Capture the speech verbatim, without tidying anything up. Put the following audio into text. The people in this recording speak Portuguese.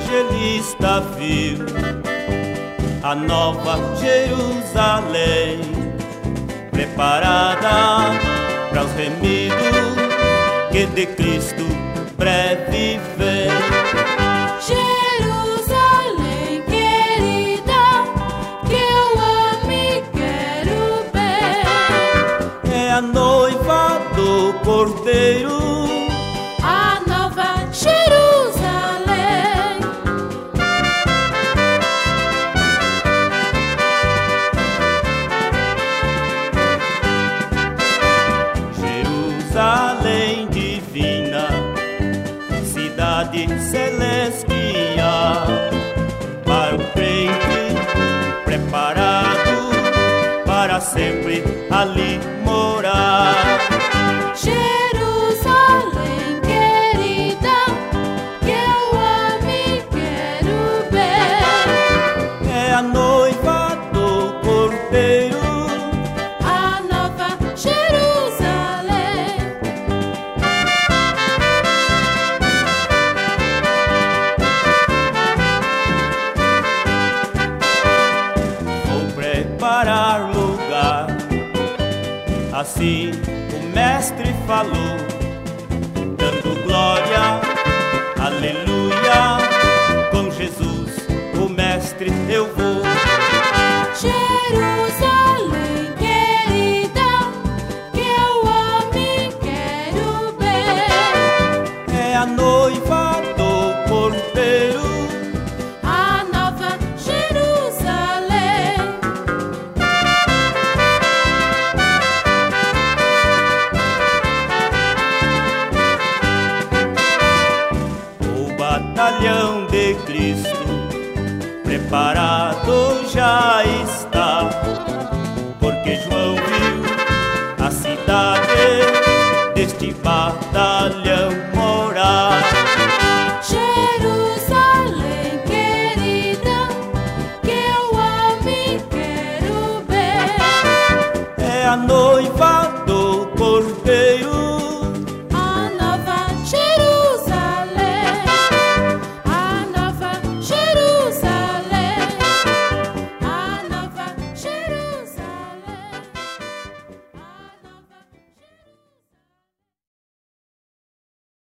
evangelista viu a nova Jerusalém, preparada para os remidos que de Cristo breve vem. Jerusalém querida, que eu amo e quero bem, É a noiva do Cordeiro, a nova Jerusalém. Jerusalém divina, cidade celestial, para o crente preparado para sempre ali morar. Jerusalém querida, que eu amo e quero bem, É a noiva do Cordeiro, a nova Jerusalém. vou preparar lugar. Assim o mestre falou, dando glória, aleluia. Com Jesus, o mestre, eu vou. Jerusalém querida, que eu amo e quero bem, É a noiva do Cordeiro, a nova Jerusalém. o batalhão de Cristo, preparado já